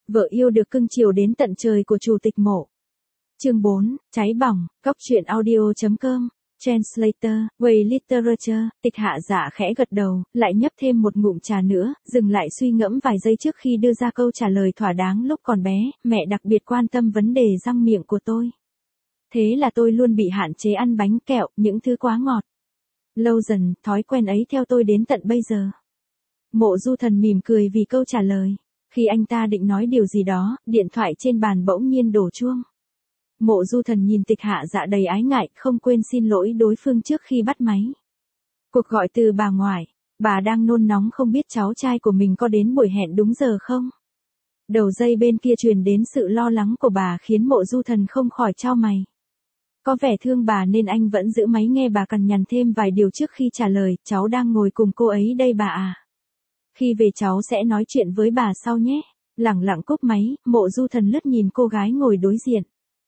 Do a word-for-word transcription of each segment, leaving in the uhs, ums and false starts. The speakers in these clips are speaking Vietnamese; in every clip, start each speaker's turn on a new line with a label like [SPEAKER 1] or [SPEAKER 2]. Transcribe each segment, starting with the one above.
[SPEAKER 1] Vợ yêu được cưng chiều đến tận trời của chủ tịch Mộ. Chương bốn, cháy bỏng, góc truyện audio chấm com. Translator, Way Literature, Tịch Hạ Dạ khẽ gật đầu, lại nhấp thêm một ngụm trà nữa, dừng lại suy ngẫm vài giây trước khi đưa ra câu trả lời thỏa đáng. Lúc còn bé, mẹ đặc biệt quan tâm vấn đề răng miệng của tôi. Thế là tôi luôn bị hạn chế ăn bánh kẹo, những thứ quá ngọt. Lâu dần, thói quen ấy theo tôi đến tận bây giờ. Mộ Du Thần mỉm cười vì câu trả lời. Khi anh ta định nói điều gì đó, điện thoại trên bàn bỗng nhiên đổ chuông. Mộ Du Thần nhìn Tịch Hạ Dạ đầy ái ngại, không quên xin lỗi đối phương trước khi bắt máy. Cuộc gọi từ bà ngoại, bà đang nôn nóng không biết cháu trai của mình có đến buổi hẹn đúng giờ không. Đầu dây bên kia truyền đến sự lo lắng của bà khiến Mộ Du Thần không khỏi chau mày. Có vẻ thương bà nên anh vẫn giữ máy nghe bà cằn nhằn thêm vài điều trước khi trả lời, cháu đang ngồi cùng cô ấy đây bà à. Khi về cháu sẽ nói chuyện với bà sau nhé. Lẳng lặng cúp máy, Mộ Du Thần lướt nhìn cô gái ngồi đối diện.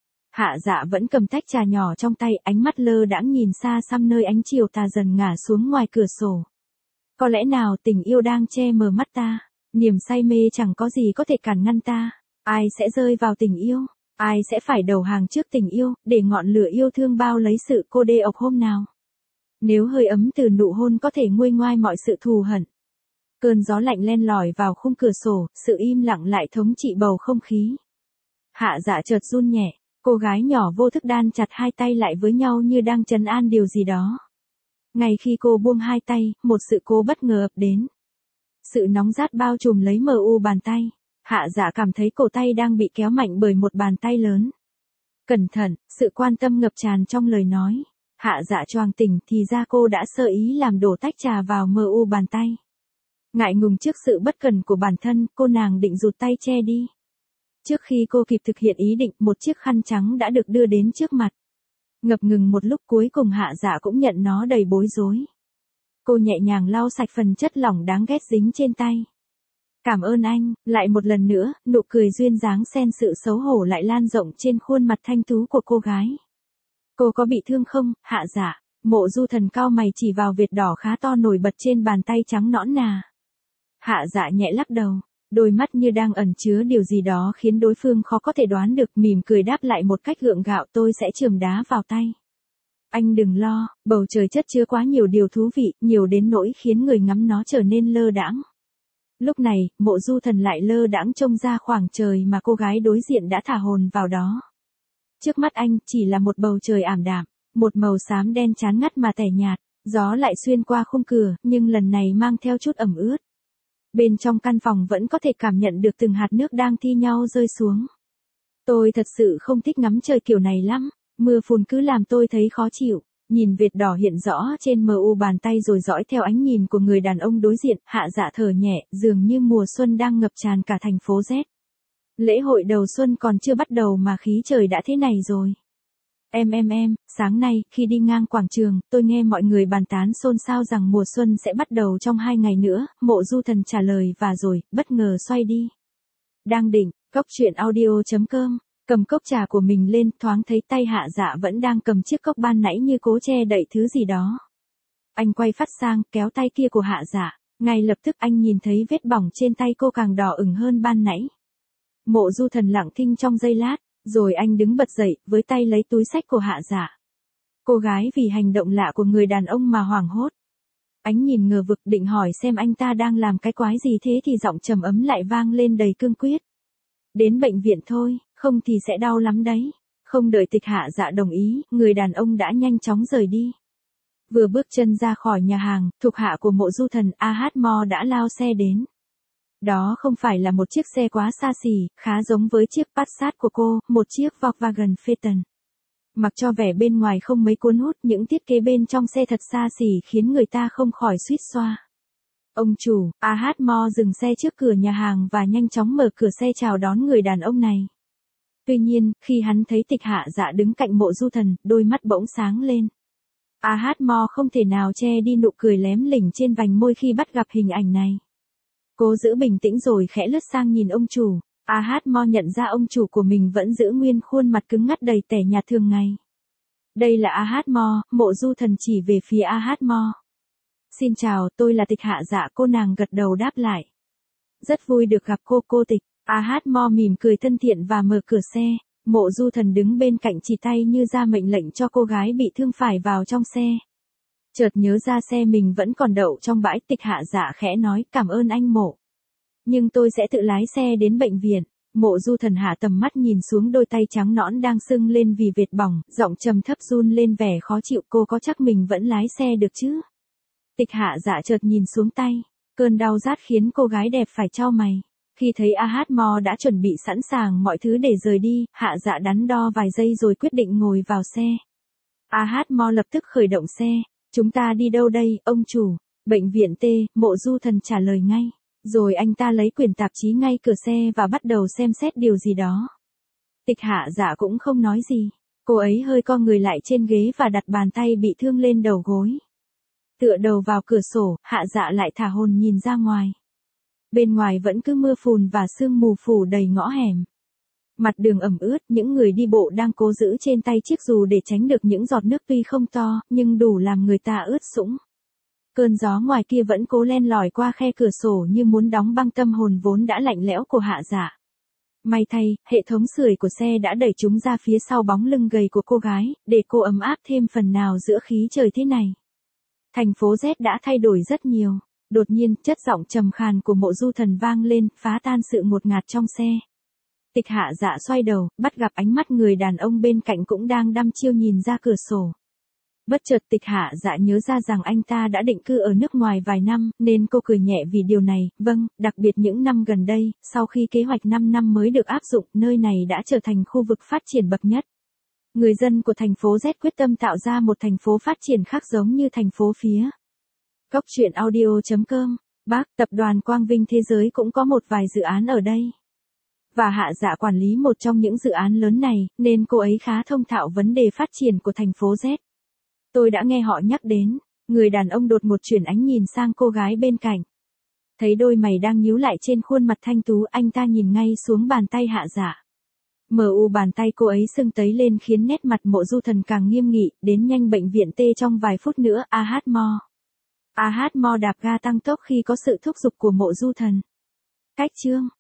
[SPEAKER 1] Hạ Dạ vẫn cầm tách trà nhỏ trong tay, ánh mắt lơ đãng nhìn xa xăm nơi ánh chiều tà dần ngả xuống ngoài cửa sổ. Có lẽ nào tình yêu đang che mờ mắt ta, niềm say mê chẳng có gì có thể cản ngăn ta. Ai sẽ rơi vào tình yêu, ai sẽ phải đầu hàng trước tình yêu, để ngọn lửa yêu thương bao lấy sự cô đê ộc hôm nào. Nếu hơi ấm từ nụ hôn có thể nguôi ngoai mọi sự thù hận. Cơn gió lạnh len lỏi vào khung cửa sổ, sự im lặng lại thống trị bầu không khí. Hạ Dạ chợt run nhẹ. Cô gái nhỏ vô thức đan chặt hai tay lại với nhau như đang trấn an điều gì đó. Ngay khi cô buông hai tay, một sự cố bất ngờ ập đến. Sự nóng rát bao trùm lấy mờ u bàn tay. Hạ Dạ cảm thấy cổ tay đang bị kéo mạnh bởi một bàn tay lớn. Cẩn thận, sự quan tâm ngập tràn trong lời nói. Hạ Dạ choàng tỉnh thì ra cô đã sơ ý làm đổ tách trà vào mờ u bàn tay. Ngại ngùng trước sự bất cẩn của bản thân, cô nàng định rụt tay che đi. Trước khi cô kịp thực hiện ý định, một chiếc khăn trắng đã được đưa đến trước mặt. Ngập ngừng một lúc cuối cùng Hạ Dạ cũng nhận nó đầy bối rối. Cô nhẹ nhàng lau sạch phần chất lỏng đáng ghét dính trên tay. Cảm ơn anh, lại một lần nữa, nụ cười duyên dáng xen sự xấu hổ lại lan rộng trên khuôn mặt thanh tú của cô gái. Cô có bị thương không, Hạ Dạ? Mộ Du Thần cau mày chỉ vào vệt đỏ khá to nổi bật trên bàn tay trắng nõn nà. Hạ Dạ nhẹ lắc đầu. Đôi mắt như đang ẩn chứa điều gì đó khiến đối phương khó có thể đoán được, mỉm cười đáp lại một cách gượng gạo, tôi sẽ chườm đá vào tay. Anh đừng lo, bầu trời chất chứa quá nhiều điều thú vị, nhiều đến nỗi khiến người ngắm nó trở nên lơ đãng. Lúc này, Mộ Du Thần lại lơ đãng trông ra khoảng trời mà cô gái đối diện đã thả hồn vào đó. Trước mắt anh chỉ là một bầu trời ảm đạm, một màu xám đen chán ngắt mà tẻ nhạt, gió lại xuyên qua khung cửa, nhưng lần này mang theo chút ẩm ướt. Bên trong căn phòng vẫn có thể cảm nhận được từng hạt nước đang thi nhau rơi xuống. Tôi thật sự không thích ngắm trời kiểu này lắm, mưa phùn cứ làm tôi thấy khó chịu. Nhìn vệt đỏ hiện rõ trên mờ u bàn tay rồi dõi theo ánh nhìn của người đàn ông đối diện, Hạ Dạ thở nhẹ, dường như mùa xuân đang ngập tràn cả thành phố Z. Lễ hội đầu xuân còn chưa bắt đầu mà khí trời đã thế này rồi. Em em em, sáng nay, khi đi ngang quảng trường, tôi nghe mọi người bàn tán xôn xao rằng mùa xuân sẽ bắt đầu trong hai ngày nữa, Mộ Du Thần trả lời và rồi, bất ngờ xoay đi. Đang định, góc truyện audio chấm com, cầm cốc trà của mình lên, thoáng thấy tay Hạ Dạ vẫn đang cầm chiếc cốc ban nãy như cố che đậy thứ gì đó. Anh quay phát sang, kéo tay kia của Hạ Dạ, ngay lập tức anh nhìn thấy vết bỏng trên tay cô càng đỏ ửng hơn ban nãy. Mộ Du Thần lặng thinh trong giây lát. Rồi anh đứng bật dậy, với tay lấy túi xách của Hạ Dạ. Cô gái vì hành động lạ của người đàn ông mà hoảng hốt. Ánh nhìn ngờ vực định hỏi xem anh ta đang làm cái quái gì thế thì giọng trầm ấm lại vang lên đầy cương quyết. Đến bệnh viện thôi, không thì sẽ đau lắm đấy. Không đợi Tịch Hạ Dạ đồng ý, người đàn ông đã nhanh chóng rời đi. Vừa bước chân ra khỏi nhà hàng, thuộc hạ của Mộ Du Thần a hát Mo đã lao xe đến. Đó không phải là một chiếc xe quá xa xỉ, khá giống với chiếc Passat của cô, một chiếc Volkswagen Phaeton. Mặc cho vẻ bên ngoài không mấy cuốn hút, những thiết kế bên trong xe thật xa xỉ khiến người ta không khỏi suýt xoa. Ông chủ, a hát Mo dừng xe trước cửa nhà hàng và nhanh chóng mở cửa xe chào đón người đàn ông này. Tuy nhiên, khi hắn thấy Tịch Hạ Dạ đứng cạnh Mộ Du Thần, đôi mắt bỗng sáng lên. a hát Mo không thể nào che đi nụ cười lém lỉnh trên vành môi khi bắt gặp hình ảnh này. Cố giữ bình tĩnh rồi khẽ lướt sang nhìn ông chủ, a hát Mo nhận ra ông chủ của mình vẫn giữ nguyên khuôn mặt cứng ngắt đầy tẻ nhạt thường ngày. Đây là a hát Mo, Mộ Du Thần chỉ về phía a hát Mo. Xin chào, tôi là Tịch Hạ Dạ, cô nàng gật đầu đáp lại. Rất vui được gặp cô, cô Tịch. A Hát Mo mỉm cười thân thiện và mở cửa xe. Mộ Du Thần đứng bên cạnh chỉ tay như ra mệnh lệnh cho cô gái bị thương phải vào trong xe. Chợt nhớ ra xe mình vẫn còn đậu trong bãi, Tịch Hạ Dạ khẽ nói, cảm ơn anh Mộ. Nhưng tôi sẽ tự lái xe đến bệnh viện. Mộ Du Thần hạ tầm mắt nhìn xuống đôi tay trắng nõn đang sưng lên vì vệt bỏng, giọng trầm thấp run lên vẻ khó chịu, cô có chắc mình vẫn lái xe được chứ? Tịch Hạ Dạ chợt nhìn xuống tay. Cơn đau rát khiến cô gái đẹp phải chau mày. Khi thấy A Hát Mo đã chuẩn bị sẵn sàng mọi thứ để rời đi, Hạ Dạ đắn đo vài giây rồi quyết định ngồi vào xe. A Hát Mo lập tức khởi động xe. Chúng ta đi đâu đây, ông chủ? Bệnh viện T, Mộ Du Thần trả lời ngay. Rồi anh ta lấy quyển tạp chí ngay cửa xe và bắt đầu xem xét điều gì đó. Tịch Hạ Dạ cũng không nói gì. Cô ấy hơi co người lại trên ghế và đặt bàn tay bị thương lên đầu gối. Tựa đầu vào cửa sổ, Hạ Dạ lại thả hồn nhìn ra ngoài. Bên ngoài vẫn cứ mưa phùn và sương mù phủ đầy ngõ hẻm. Mặt đường ẩm ướt, những người đi bộ đang cố giữ trên tay chiếc dù để tránh được những giọt nước tuy không to, nhưng đủ làm người ta ướt sũng. Cơn gió ngoài kia vẫn cố len lỏi qua khe cửa sổ như muốn đóng băng tâm hồn vốn đã lạnh lẽo của Hạ Dạ. May thay, hệ thống sưởi của xe đã đẩy chúng ra phía sau bóng lưng gầy của cô gái, để cô ấm áp thêm phần nào giữa khí trời thế này. Thành phố Z đã thay đổi rất nhiều. Đột nhiên, chất giọng trầm khàn của Mộ Du Thần vang lên, phá tan sự ngột ngạt trong xe. Tịch Hạ Dạ xoay đầu, bắt gặp ánh mắt người đàn ông bên cạnh cũng đang đăm chiêu nhìn ra cửa sổ. Bất chợt Tịch Hạ Dạ nhớ ra rằng anh ta đã định cư ở nước ngoài vài năm, nên cô cười nhẹ vì điều này. Vâng, đặc biệt những năm gần đây, sau khi kế hoạch năm năm mới được áp dụng, nơi này đã trở thành khu vực phát triển bậc nhất. Người dân của thành phố Z quyết tâm tạo ra một thành phố phát triển khác giống như thành phố phía. Góc truyện audio chấm com, bác, tập đoàn Quang Vinh Thế Giới cũng có một vài dự án ở đây. Và Hạ Dạ quản lý một trong những dự án lớn này, nên cô ấy khá thông thạo vấn đề phát triển của thành phố Z. Tôi đã nghe họ nhắc đến. Người đàn ông đột một chuyển ánh nhìn sang cô gái bên cạnh. Thấy đôi mày đang nhíu lại trên khuôn mặt thanh tú, anh ta nhìn ngay xuống bàn tay Hạ Dạ. Mờ u bàn tay cô ấy sưng tấy lên khiến nét mặt Mộ Du Thần càng nghiêm nghị, đến nhanh bệnh viện T trong vài phút nữa. A Hát Mo. A Hát Mo đạp ga tăng tốc khi có sự thúc giục của Mộ Du Thần. Cách chương